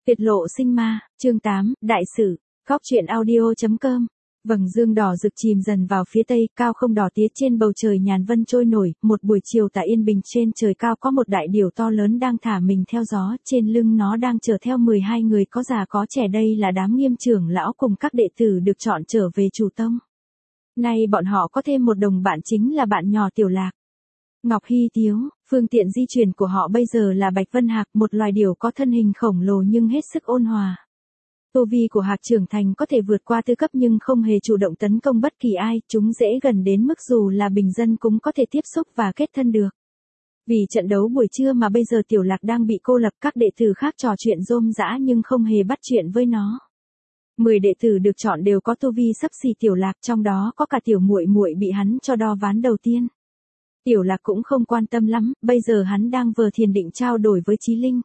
Tuyệt lộ sinh ma, chương 8, đại sử, góc truyện audio.com. Vầng dương đỏ rực chìm dần vào phía tây, cao không đỏ tía trên bầu trời nhàn vân trôi nổi, một buổi chiều tại yên bình trên trời cao có một đại điểu to lớn đang thả mình theo gió, trên lưng nó đang chở theo 12 người có già có trẻ, đây là đám Nghiêm trưởng lão cùng các đệ tử được chọn trở về chủ tông. Nay bọn họ có thêm một đồng bạn chính là bạn nhỏ Tiểu Lạc. Ngọc Hy Tiếu, phương tiện di chuyển của họ bây giờ là Bạch Vân Hạc, một loài điểu có thân hình khổng lồ nhưng hết sức ôn hòa. Tu vi của Hạc trưởng thành có thể vượt qua tư cấp nhưng không hề chủ động tấn công bất kỳ ai, chúng dễ gần đến mức dù là bình dân cũng có thể tiếp xúc và kết thân được. Vì trận đấu buổi trưa mà bây giờ Tiểu Lạc đang bị cô lập, các đệ tử khác trò chuyện rôm rã nhưng không hề bắt chuyện với nó. 10 đệ tử được chọn đều có tu vi xấp xỉ Tiểu Lạc, trong đó có cả tiểu muội muội bị hắn cho đo ván đầu tiên. Tiểu Lạc cũng không quan tâm lắm, bây giờ hắn đang vừa thiền định trao đổi với Chí Linh.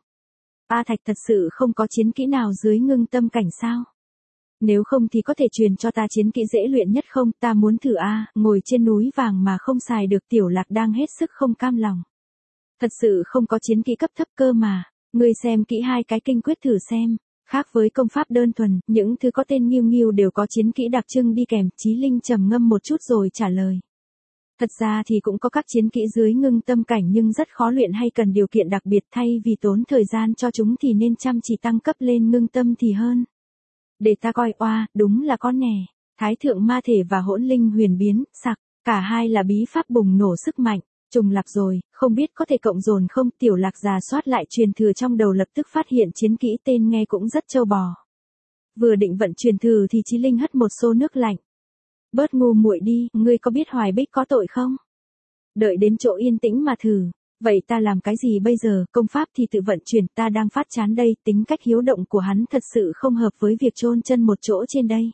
A Thạch thật sự không có chiến kỹ nào dưới ngưng tâm cảnh sao? Nếu không thì có thể truyền cho ta chiến kỹ dễ luyện nhất không, ta muốn thử a. Ngồi trên núi vàng mà không xài được, Tiểu Lạc đang hết sức không cam lòng. Thật sự không có chiến kỹ cấp thấp cơ mà, ngươi xem kỹ 2 cái kinh quyết thử xem. Khác với công pháp đơn thuần, những thứ có tên nghiêu nghiêu đều có chiến kỹ đặc trưng đi kèm. Chí Linh trầm ngâm một chút rồi trả lời. Thật ra thì cũng có các chiến kỹ dưới ngưng tâm cảnh nhưng rất khó luyện hay cần điều kiện đặc biệt, thay vì tốn thời gian cho chúng thì nên chăm chỉ tăng cấp lên ngưng tâm thì hơn. Để ta coi, oa, đúng là con nè. Thái thượng ma thể và hỗn linh huyền biến, sặc, cả hai là bí pháp bùng nổ sức mạnh. Trùng lặp rồi, không biết có thể cộng dồn không? Tiểu Lạc rà soát lại truyền thừa trong đầu, lập tức phát hiện chiến kỹ tên nghe cũng rất trâu bò. Vừa định vận truyền thừa thì Chí Linh hất một xô nước lạnh. Bớt ngu muội đi, ngươi có biết Hoài Bích có tội không? Đợi đến chỗ yên tĩnh mà thử. Vậy ta làm cái gì bây giờ? Công pháp thì tự vận chuyển, ta đang phát chán đây. Tính cách hiếu động của hắn thật sự không hợp với việc chôn chân một chỗ trên đây.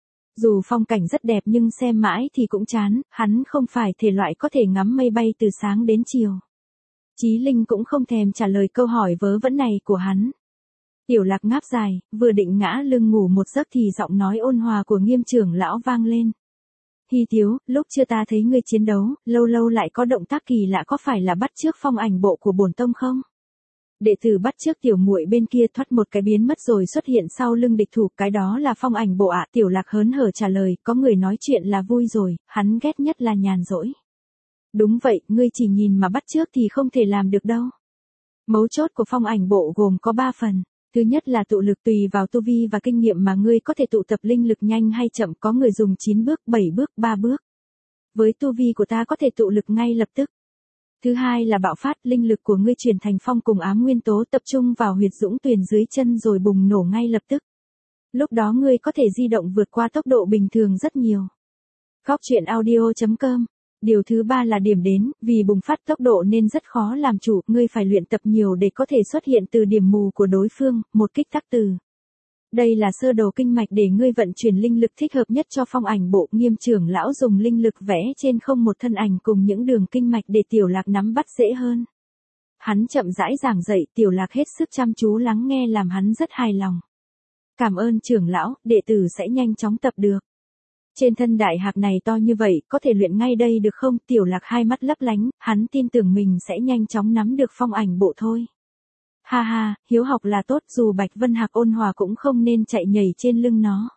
Dù phong cảnh rất đẹp nhưng xem mãi thì cũng chán, hắn không phải thể loại có thể ngắm mây bay từ sáng đến chiều. Chí Linh cũng không thèm trả lời câu hỏi vớ vẩn này của hắn. Tiểu Lạc ngáp dài, vừa định ngã lưng ngủ một giấc thì giọng nói ôn hòa của Nghiêm trưởng lão vang lên. Hy Tiếu, lúc chưa ta thấy ngươi chiến đấu, lâu lâu lại có động tác kỳ lạ, có phải là bắt chước phong ảnh bộ của bổn tông không? Đệ tử bắt chước tiểu muội bên kia thoát một cái biến mất rồi xuất hiện sau lưng địch thủ, cái đó là phong ảnh bộ ạ. Tiểu Lạc hớn hở trả lời, có người nói chuyện là vui rồi, hắn ghét nhất là nhàn rỗi. Đúng vậy, ngươi chỉ nhìn mà bắt chước thì không thể làm được đâu. Mấu chốt của phong ảnh bộ gồm có 3 phần. Thứ nhất là tụ lực, tùy vào tu vi và kinh nghiệm mà ngươi có thể tụ tập linh lực nhanh hay chậm, có người dùng 9 bước, 7 bước, 3 bước. Với tu vi của ta có thể tụ lực ngay lập tức. Thứ hai là bạo phát, linh lực của ngươi chuyển thành phong cùng ám nguyên tố, tập trung vào huyệt dũng tuyền dưới chân rồi bùng nổ ngay lập tức. Lúc đó ngươi có thể di động vượt qua tốc độ bình thường rất nhiều. Góc truyện audio.com. Điều thứ 3 là điểm đến, vì bùng phát tốc độ nên rất khó làm chủ, ngươi phải luyện tập nhiều để có thể xuất hiện từ điểm mù của đối phương, một kích tác từ. Đây là sơ đồ kinh mạch để ngươi vận chuyển linh lực thích hợp nhất cho phong ảnh bộ. Nghiêm trưởng lão dùng linh lực vẽ trên không một thân ảnh cùng những đường kinh mạch để Tiểu Lạc nắm bắt dễ hơn. Hắn chậm rãi giảng dạy, Tiểu Lạc hết sức chăm chú lắng nghe làm hắn rất hài lòng. Cảm ơn trưởng lão, đệ tử sẽ nhanh chóng tập được. Trên thân đại hạc này to như vậy, có thể luyện ngay đây được không? Tiểu Lạc hai mắt lấp lánh, hắn tin tưởng mình sẽ nhanh chóng nắm được phong ảnh bộ thôi. Ha ha, hiếu học là tốt, dù Bạch Vân Hạc ôn hòa cũng không nên chạy nhảy trên lưng nó.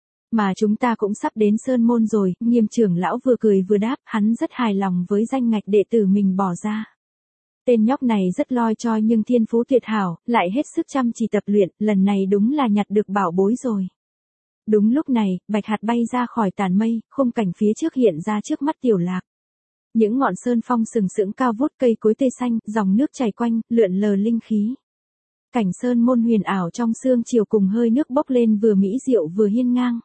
Mà chúng ta cũng sắp đến Sơn Môn rồi, Nghiêm trưởng lão vừa cười vừa đáp, hắn rất hài lòng với danh ngạch đệ tử mình bỏ ra. Tên nhóc này rất loi choi nhưng thiên phú tuyệt hảo, lại hết sức chăm chỉ tập luyện, lần này đúng là nhặt được bảo bối rồi. Đúng lúc này, Bạch Hạt bay ra khỏi tàn mây, khung cảnh phía trước hiện ra trước mắt Tiểu Lạc. Những ngọn sơn phong sừng sững cao vút, cây cối tươi xanh, dòng nước chảy quanh, lượn lờ linh khí. Cảnh Sơn Môn huyền ảo trong sương chiều cùng hơi nước bốc lên vừa mỹ diệu vừa hiên ngang.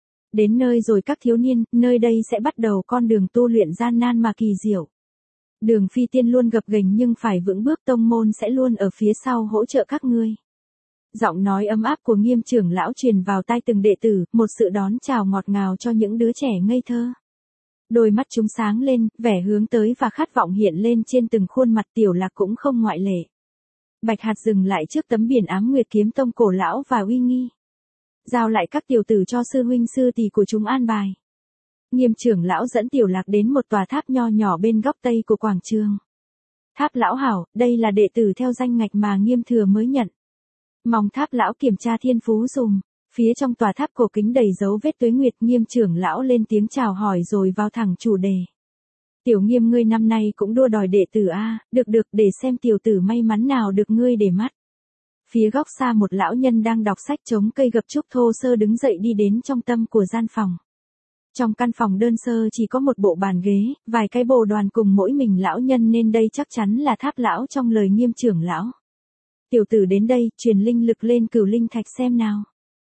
Đến nơi rồi các thiếu niên, nơi đây sẽ bắt đầu con đường tu luyện gian nan mà kỳ diệu. Đường phi tiên luôn gập ghềnh nhưng phải vững bước, tông môn sẽ luôn ở phía sau hỗ trợ các ngươi. Giọng nói ấm áp của Nghiêm trưởng lão truyền vào tai từng đệ tử, một sự đón chào ngọt ngào cho những đứa trẻ ngây thơ. Đôi mắt chúng sáng lên, vẻ hướng tới và khát vọng hiện lên trên từng khuôn mặt. Tiểu Lạc cũng không ngoại lệ. Bạch Hạt dừng lại trước tấm biển Ám Nguyệt kiếm tông cổ lão và uy nghi. Giao lại các tiểu tử cho sư huynh sư tỷ của chúng an bài. Nghiêm trưởng lão dẫn Tiểu Lạc đến một tòa tháp nho nhỏ bên góc tây của quảng trường. Tháp lão hảo, đây là đệ tử theo danh ngạch mà Nghiêm thừa mới nhận. Mong Tháp lão kiểm tra thiên phú dùm. Phía trong tòa tháp cổ kính đầy dấu vết tuế nguyệt, Nghiêm trưởng lão lên tiếng chào hỏi rồi vào thẳng chủ đề. Tiểu Nghiêm, ngươi năm nay cũng đua đòi đệ tử a, được để xem tiểu tử may mắn nào được ngươi để mắt. Phía góc xa một lão nhân đang đọc sách chống cây gập trúc thô sơ đứng dậy đi đến trong tâm của gian phòng. Trong căn phòng đơn sơ chỉ có một bộ bàn ghế, vài cái bồ đoàn cùng mỗi mình lão nhân nên đây chắc chắn là Tháp lão trong lời Nghiêm trưởng lão. Tiểu tử đến đây, truyền linh lực lên cửu linh thạch xem nào.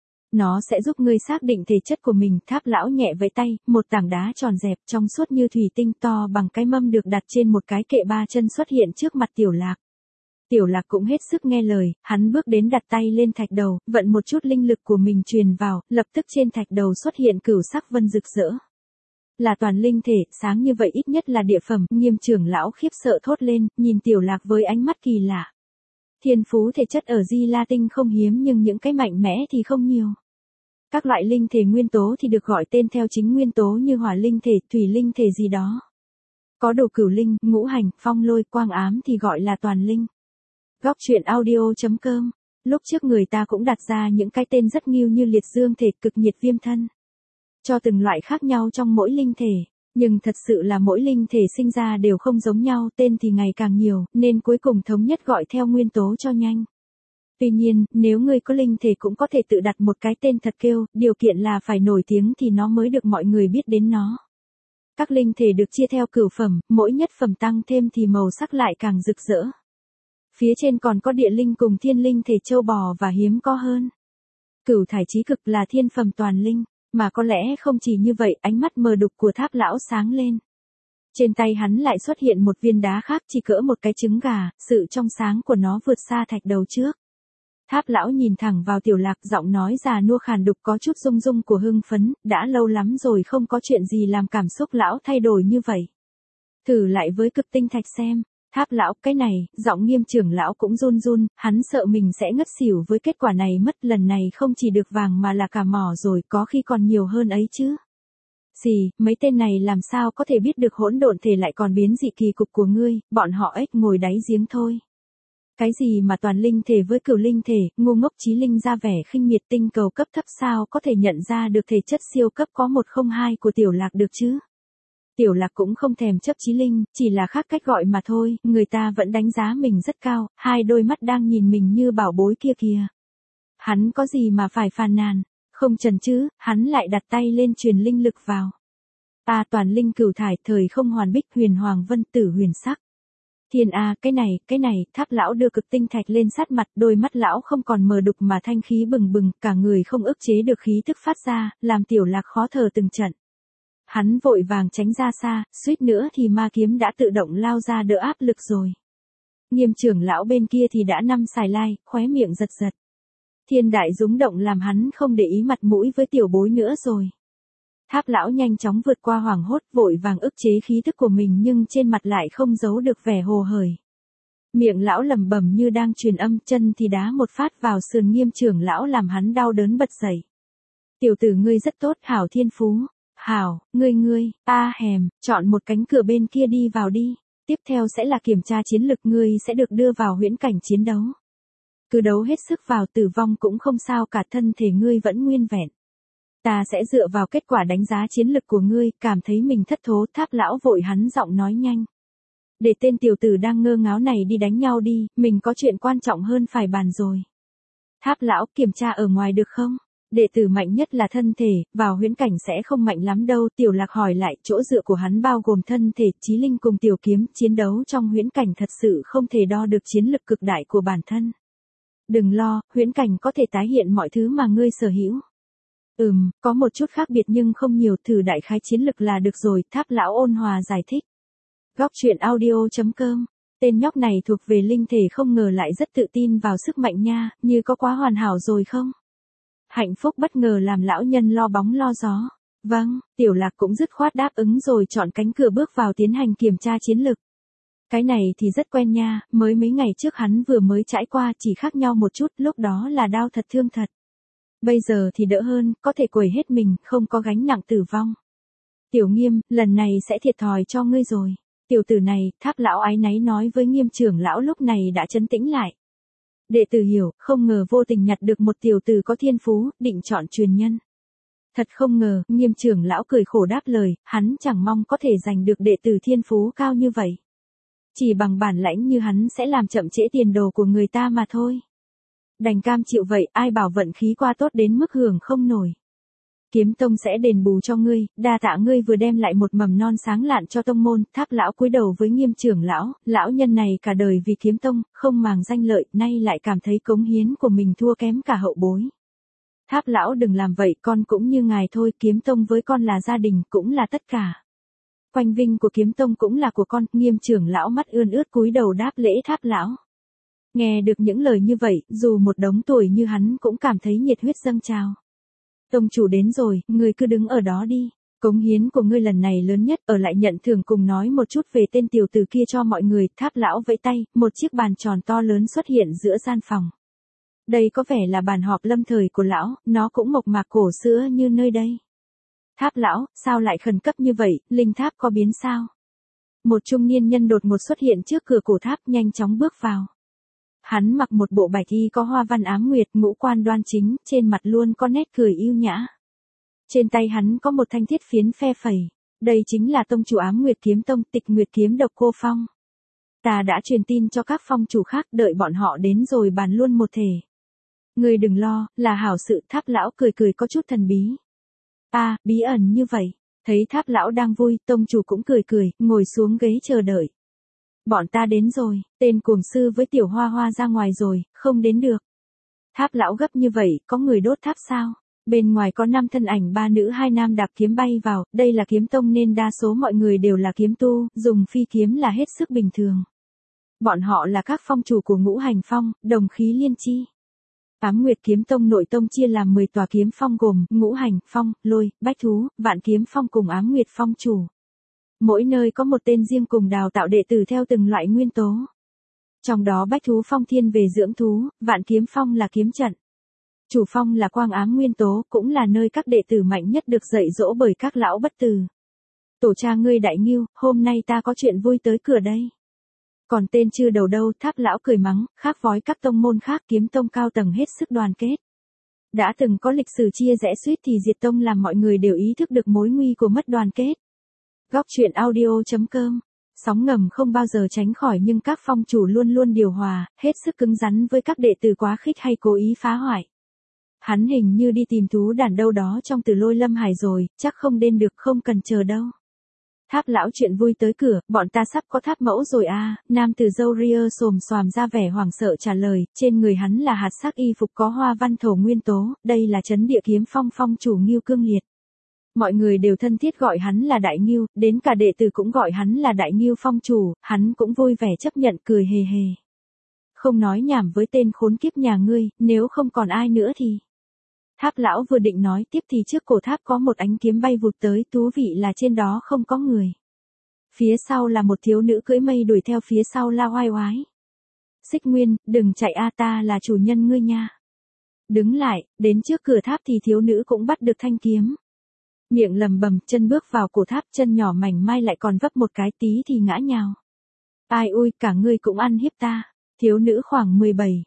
Nó sẽ giúp ngươi xác định thể chất của mình. Tháp lão nhẹ vẫy tay, một tảng đá tròn dẹp trong suốt như thủy tinh to bằng cái mâm được đặt trên một cái kệ ba chân xuất hiện trước mặt Tiểu Lạc. Tiểu Lạc cũng hết sức nghe lời, hắn bước đến đặt tay lên thạch đầu, vận một chút linh lực của mình truyền vào, lập tức trên thạch đầu xuất hiện cửu sắc vân rực rỡ. Là toàn linh thể, sáng như vậy ít nhất là địa phẩm. Nghiêm trưởng lão khiếp sợ thốt lên, nhìn Tiểu Lạc với ánh mắt kỳ lạ. Thiên phú thể chất ở Di La Tinh không hiếm nhưng những cái mạnh mẽ thì không nhiều. Các loại linh thể nguyên tố thì được gọi tên theo chính nguyên tố như hỏa linh thể, thủy linh thể gì đó. Có đồ cửu linh, ngũ hành, phong lôi, quang ám thì gọi là toàn linh. Góc truyện audio.com. Lúc trước người ta cũng đặt ra những cái tên rất nghiêu như liệt dương thể, cực nhiệt viêm thân. Cho từng loại khác nhau trong mỗi linh thể. Nhưng thật sự là mỗi linh thể sinh ra đều không giống nhau, tên thì ngày càng nhiều, nên cuối cùng thống nhất gọi theo nguyên tố cho nhanh. Tuy nhiên, nếu người có linh thể cũng có thể tự đặt một cái tên thật kêu, điều kiện là phải nổi tiếng thì nó mới được mọi người biết đến nó. Các linh thể được chia theo cửu phẩm, mỗi nhất phẩm tăng thêm thì màu sắc lại càng rực rỡ. Phía trên còn có địa linh cùng thiên linh thể châu bò và hiếm có hơn. Cửu thải chí cực là thiên phẩm toàn linh. Mà có lẽ không chỉ như vậy, ánh mắt mờ đục của Tháp lão sáng lên. Trên tay hắn lại xuất hiện một viên đá khác chỉ cỡ một cái trứng gà, sự trong sáng của nó vượt xa thạch đầu trước. Tháp lão nhìn thẳng vào Tiểu Lạc, giọng nói già nua khàn đục có chút rung rung của hưng phấn, đã lâu lắm rồi không có chuyện gì làm cảm xúc lão thay đổi như vậy. Thử lại với cực tinh thạch xem. Tháp lão, cái này, giọng Nghiêm trưởng lão cũng run run, hắn sợ mình sẽ ngất xỉu với kết quả này mất, lần này không chỉ được vàng mà là cả mỏ rồi, có khi còn nhiều hơn ấy chứ. Gì, mấy tên này làm sao có thể biết được hỗn độn thể lại còn biến dị kỳ cục của ngươi, bọn họ ếch ngồi đáy giếng thôi. Cái gì mà toàn linh thể với cửu linh thể, ngu ngốc chí linh ra vẻ khinh miệt, tinh cầu cấp thấp sao có thể nhận ra được thể chất siêu cấp có 102 của Tiểu Lạc được chứ. Tiểu Lạc cũng không thèm chấp chí linh, chỉ là khác cách gọi mà thôi, người ta vẫn đánh giá mình rất cao, hai đôi mắt đang nhìn mình như bảo bối kia kìa. Hắn có gì mà phải phàn nàn, không chần chừ, hắn lại đặt tay lên truyền linh lực vào. Toàn linh cửu thải, thời không hoàn bích, huyền hoàng vân tử huyền sắc. Thiên cái này, Tháp lão đưa cực tinh thạch lên sát mặt, đôi mắt lão không còn mờ đục mà thanh khí bừng bừng, cả người không ức chế được khí tức phát ra, làm Tiểu Lạc khó thở từng trận. Hắn vội vàng tránh ra xa, suýt nữa thì ma kiếm đã tự động lao ra đỡ áp lực rồi. Nghiêm trưởng lão bên kia thì đã năm xài lai, khóe miệng giật giật. Thiên đại rúng động làm hắn không để ý mặt mũi với tiểu bối nữa rồi. Tháp lão nhanh chóng vượt qua hoảng hốt, vội vàng ức chế khí thức của mình nhưng trên mặt lại không giấu được vẻ hồ hởi. Miệng lão lẩm bẩm như đang truyền âm, chân thì đá một phát vào sườn Nghiêm trưởng lão làm hắn đau đớn bật dậy. Tiểu tử ngươi rất tốt, hảo thiên phú. Hảo, ngươi, chọn một cánh cửa bên kia đi vào đi. Tiếp theo sẽ là kiểm tra chiến lực, ngươi sẽ được đưa vào huyễn cảnh chiến đấu. Cứ đấu hết sức vào, tử vong cũng không sao cả, thân thể ngươi vẫn nguyên vẹn. Ta sẽ dựa vào kết quả đánh giá chiến lực của ngươi, cảm thấy mình thất thố. Tháp lão vội hắn giọng nói nhanh. Để tên tiểu tử đang ngơ ngáo này đi đánh nhau đi, mình có chuyện quan trọng hơn phải bàn rồi. Tháp lão, kiểm tra ở ngoài được không? Đệ tử mạnh nhất là thân thể, vào huyễn cảnh sẽ không mạnh lắm đâu. Tiểu Lạc hỏi lại, chỗ dựa của hắn bao gồm thân thể, chí linh cùng tiểu kiếm, chiến đấu trong huyễn cảnh thật sự không thể đo được chiến lực cực đại của bản thân. Đừng lo, huyễn cảnh có thể tái hiện mọi thứ mà ngươi sở hữu. Có một chút khác biệt nhưng không nhiều, thử đại khái chiến lực là được rồi, Tháp lão ôn hòa giải thích. Góc truyện audio.com. Tên nhóc này thuộc về linh thể, không ngờ lại rất tự tin vào sức mạnh nha, như có quá hoàn hảo rồi không? Hạnh phúc bất ngờ làm lão nhân lo bóng lo gió. Vâng, Tiểu Lạc cũng dứt khoát đáp ứng rồi chọn cánh cửa bước vào tiến hành kiểm tra chiến lực. Cái này thì rất quen nha, mới mấy ngày trước hắn vừa mới trải qua, chỉ khác nhau một chút, lúc đó là đau thật thương thật. Bây giờ thì đỡ hơn, có thể quẩy hết mình, không có gánh nặng tử vong. Tiểu Nghiêm, lần này sẽ thiệt thòi cho ngươi rồi. Tiểu tử này, Tháp lão áy náy nói với Nghiêm trưởng lão lúc này đã trấn tĩnh lại. Đệ tử hiểu, không ngờ vô tình nhặt được một tiểu tử có thiên phú, định chọn truyền nhân. Thật không ngờ, Nghiêm trưởng lão cười khổ đáp lời, hắn chẳng mong có thể giành được đệ tử thiên phú cao như vậy. Chỉ bằng bản lãnh như hắn sẽ làm chậm trễ tiền đồ của người ta mà thôi. Đành cam chịu vậy, ai bảo vận khí qua tốt đến mức hưởng không nổi. Kiếm tông sẽ đền bù cho ngươi, đa tạ ngươi vừa đem lại một mầm non sáng lạn cho tông môn. Tháp lão cúi đầu với Nghiêm trưởng lão, lão nhân này cả đời vì kiếm tông, không màng danh lợi, nay lại cảm thấy cống hiến của mình thua kém cả hậu bối. Tháp lão đừng làm vậy, con cũng như ngài thôi, kiếm tông với con là gia đình, cũng là tất cả. Quanh vinh của kiếm tông cũng là của con. Nghiêm trưởng lão mắt ươn ướt cúi đầu đáp lễ Tháp lão. Nghe được những lời như vậy, dù một đống tuổi như hắn cũng cảm thấy nhiệt huyết dâng trào. Tông chủ đến rồi, ngươi cứ đứng ở đó đi. Cống hiến của ngươi lần này lớn nhất, ở lại nhận thưởng cùng nói một chút về tên tiểu tử kia cho mọi người. Tháp lão vẫy tay, một chiếc bàn tròn to lớn xuất hiện giữa gian phòng. Đây có vẻ là bàn họp lâm thời của lão, nó cũng mộc mạc cổ xưa như nơi đây. Tháp lão, sao lại khẩn cấp như vậy, linh tháp có biến sao? Một trung niên nhân đột ngột xuất hiện trước cửa cổ tháp, nhanh chóng bước vào. Hắn mặc một bộ bạch y có hoa văn ám nguyệt, ngũ quan đoan chính, trên mặt luôn có nét cười yêu nhã. Trên tay hắn có một thanh thiết phiến phe phẩy. Đây chính là tông chủ Ám Nguyệt Kiếm Tông, Tịch Nguyệt Kiếm Độc Cô Phong. Ta đã truyền tin cho các phong chủ khác, đợi bọn họ đến rồi bàn luôn một thể. Ngươi đừng lo, là hảo sự. Tháp lão cười cười có chút thần bí. Bí ẩn như vậy. Thấy Tháp lão đang vui, tông chủ cũng cười cười, ngồi xuống ghế chờ đợi. Bọn ta đến rồi, tên cuồng sư với tiểu hoa hoa ra ngoài rồi, không đến được. Tháp lão gấp như vậy, có người đốt tháp sao? Bên ngoài có 5 thân ảnh 3 nữ 2 nam đạp kiếm bay vào, đây là kiếm tông nên đa số mọi người đều là kiếm tu, dùng phi kiếm là hết sức bình thường. Bọn họ là các phong chủ của Ngũ Hành Phong, Đồng Khí Liên Chi. Ám Nguyệt Kiếm Tông nội tông chia làm 10 tòa kiếm phong gồm Ngũ Hành, Phong, Lôi, Bách Thú, Vạn Kiếm Phong cùng Ám Nguyệt Phong chủ. Mỗi nơi có một tên riêng cùng đào tạo đệ tử theo từng loại nguyên tố. Trong đó Bách Thú Phong thiên về dưỡng thú, Vạn Kiếm Phong là kiếm trận. Chủ phong là quang ám nguyên tố, cũng là nơi các đệ tử mạnh nhất được dạy dỗ bởi các lão bất tử. Tổ cha ngươi Đại Ngưu, hôm nay ta có chuyện vui tới cửa đây. Còn tên chưa đầu đâu, Tháp lão cười mắng, khác với các tông môn khác, kiếm tông cao tầng hết sức đoàn kết. Đã từng có lịch sử chia rẽ suýt thì diệt tông làm mọi người đều ý thức được mối nguy của mất đoàn kết. Góc truyện audio.com. Sóng ngầm không bao giờ tránh khỏi nhưng các phong chủ luôn luôn điều hòa, hết sức cứng rắn với các đệ tử quá khích hay cố ý phá hoại. Hắn hình như đi tìm thú đàn đâu đó trong Tử Lôi Lâm Hải rồi, chắc không đến được, không cần chờ đâu. Tháp lão chuyện vui tới cửa, bọn ta sắp có tháp mẫu rồi à, nam tử râu ria xồm xoàm ra vẻ hoảng sợ trả lời, trên người hắn là hạt sắc y phục có hoa văn thổ nguyên tố, đây là trấn địa kiếm phong phong chủ Ngưu Cương Liệt. Mọi người đều thân thiết gọi hắn là Đại Ngưu, đến cả đệ tử cũng gọi hắn là Đại Ngưu phong chủ, hắn cũng vui vẻ chấp nhận cười hề hề. Không nói nhảm với tên khốn kiếp nhà ngươi, nếu không còn ai nữa thì... Tháp lão vừa định nói tiếp thì trước cổ tháp có một ánh kiếm bay vụt tới, thú vị là trên đó không có người. Phía sau là một thiếu nữ cưỡi mây đuổi theo phía sau la oai oái. Xích Nguyên, đừng chạy a, ta là chủ nhân ngươi nha. Đứng lại, đến trước cửa tháp thì thiếu nữ cũng bắt được thanh kiếm. Miệng lầm bầm, chân bước vào cổ tháp, chân nhỏ mảnh mai lại còn vấp một cái tí thì ngã nhào. Ai ui, cả ngươi cũng ăn hiếp ta. Thiếu nữ khoảng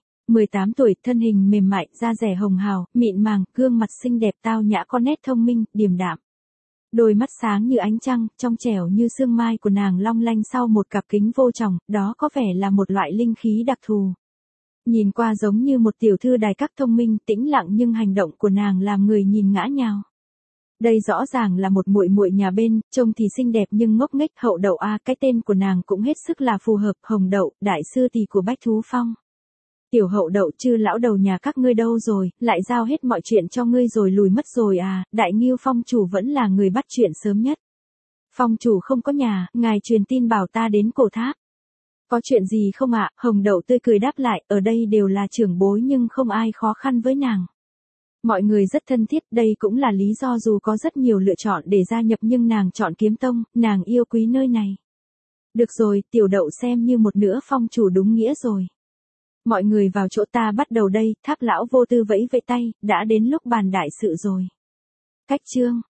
17-18 tuổi, thân hình mềm mại, da dẻ hồng hào, mịn màng, gương mặt xinh đẹp tao nhã có nét thông minh, điềm đạm. Đôi mắt sáng như ánh trăng, trong trẻo như sương mai của nàng long lanh sau một cặp kính vô tròng, đó có vẻ là một loại linh khí đặc thù. Nhìn qua giống như một tiểu thư đài các thông minh, tĩnh lặng nhưng hành động của nàng làm người nhìn ngã nhào. Đây rõ ràng là một muội muội nhà bên, trông thì xinh đẹp nhưng ngốc nghếch. Hậu Đậu a, cái tên của nàng cũng hết sức là phù hợp, Hồng Đậu, đại sư tỷ của Bách Thú Phong. Tiểu Hậu Đậu, chứ lão đầu nhà các ngươi đâu rồi, lại giao hết mọi chuyện cho ngươi rồi lùi mất rồi à? Đại Ngưu phong chủ vẫn là người bắt chuyện sớm nhất. Phong chủ không có nhà, ngài truyền tin bảo ta đến cổ tháp. Có chuyện gì không ạ? Hồng Đậu tươi cười đáp lại, ở đây đều là trưởng bối nhưng không ai khó khăn với nàng. Mọi người rất thân thiết, đây cũng là lý do dù có rất nhiều lựa chọn để gia nhập nhưng nàng chọn kiếm tông, nàng yêu quý nơi này. Được rồi, Tiểu Đậu xem như một nửa phong chủ đúng nghĩa rồi. Mọi người vào chỗ ta bắt đầu đây, Tháp lão vô tư vẫy vẫy tay, đã đến lúc bàn đại sự rồi. Cách chương